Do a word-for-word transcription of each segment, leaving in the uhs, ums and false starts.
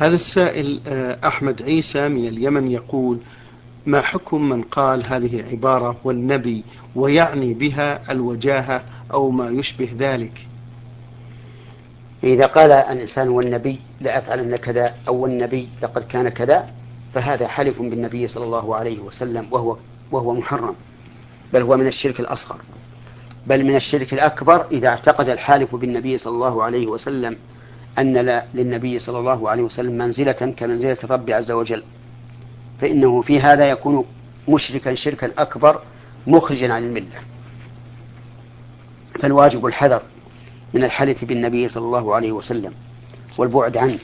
هذا السائل أحمد عيسى من اليمن يقول: ما حكم من قال هذه عبارة والنبي ويعني بها الوجاهة أو ما يشبه ذلك؟ إذا قال الإنسان والنبي لأفعلن كذا أو النبي لقد كان كذا، فهذا حلف بالنبي صلى الله عليه وسلم، وهو, وهو محرم، بل هو من الشرك الأصغر، بل من الشرك الأكبر إذا اعتقد الحالف بالنبي صلى الله عليه وسلم أن للنبي صلى الله عليه وسلم منزلة كمنزلة الرب عز وجل، فإنه في هذا يكون مشركا شركا أكبر مخرجا عن الملة. فالواجب الحذر من الحلف بالنبي صلى الله عليه وسلم والبعد عنه،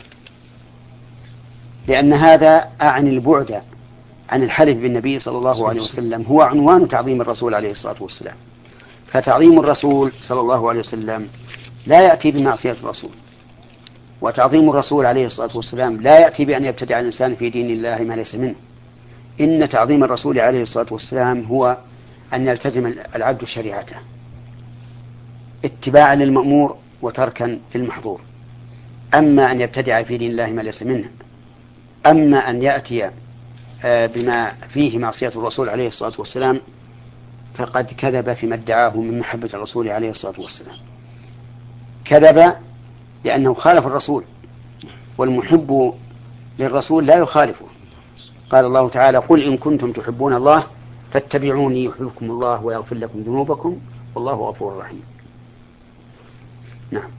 لأن هذا أعني البعد عن الحلف بالنبي صلى الله عليه وسلم هو عنوان تعظيم الرسول عليه الصلاة والسلام. فتعظيم الرسول صلى الله عليه وسلم لا يأتي بمعصية الرسول، وتعظيم الرسول عليه الصلاة والسلام لا يأتي بأن يبتدع الإنسان في دين الله ما ليس منه. إن تعظيم الرسول عليه الصلاة والسلام هو أن يلتزم العبد شريعته اتباعا للمأمور وتركا للمحظور. أما أن يبتدع في دين الله ما ليس منه، أما أن يأتي بما فيه معصية الرسول عليه الصلاة والسلام، فقد كذب فيما ادعاه من محبة الرسول عليه الصلاة والسلام. كذب لأنه خالف الرسول، والمحب للرسول لا يخالفه. قال الله تعالى: قل إن كنتم تحبون الله فاتبعوني يحببكم الله ويغفر لكم ذنوبكم والله غفور رحيم. نعم.